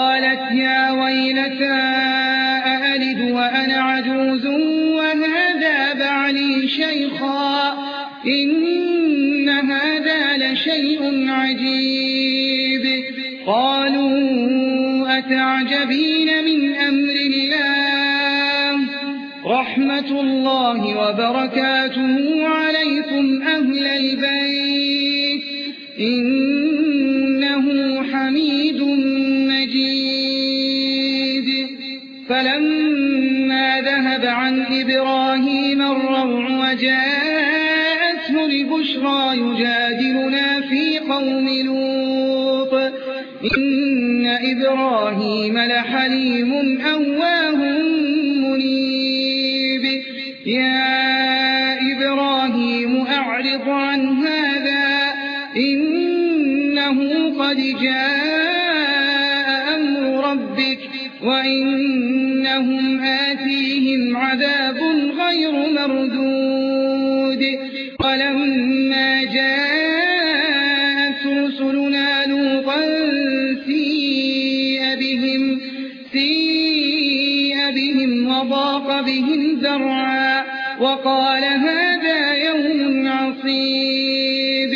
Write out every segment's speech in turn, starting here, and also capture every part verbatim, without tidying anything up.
قالت يا ويلتى أألد وأنا عجوز وهذا بعلي شيخا إن هذا لشيء عجيب. قالوا أتعجبين من أمر الله رحمة الله وبركاته عليكم أهل البيت إنه حميد مجيد. فلما ذهب عن إبراهيم الروع وجاءته البشرى يجادلنا في قوم لوط إن إبراهيم لحليم أواه منيب. يا إبراهيم أعرض عن هذا إنه قد جاء أمر ربك وإنهم آتيهم عذاب غير مردود. ولما جاءت رسلنا لوطا سيء بهم, سيء بهم وضاق بهم ذرعا وقال هذا يوم عصيب.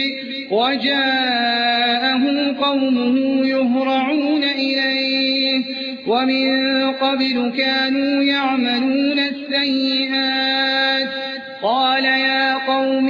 وجاءه قومه يهرعون إليه ومن قبل كانوا يعملون السيئات. قال يا قوم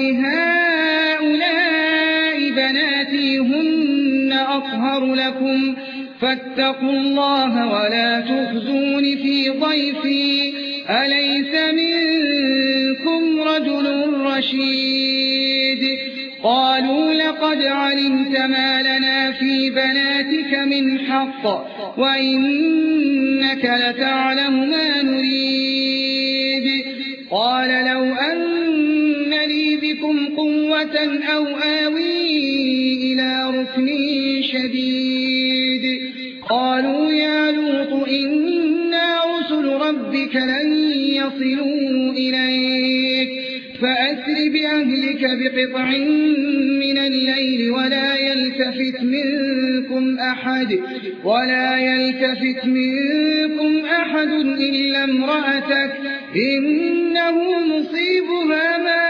هؤلاء بناتي هن أطهر لكم فاتقوا الله ولا تخزون في ضيفي أليس منكم رجل رشيد. قالوا لقد علمت ما لنا في بناتك من حق وإنك لتعلم ما نريد. قال لو أن لي بكم قوة أو آوي إلى ركن شديد. قالوا يا لوط إنا رسل ربك لن يصلوا إليك فأسر بأهلك بقطع من الليل ولا يلتفت منكم أحد ولا يلتفت منكم أحد إلا امرأتك إنه مصيبها ما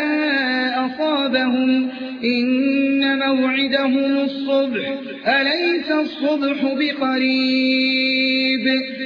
أصابهم إن موعدهم الصبح أليس الصبح بقريب.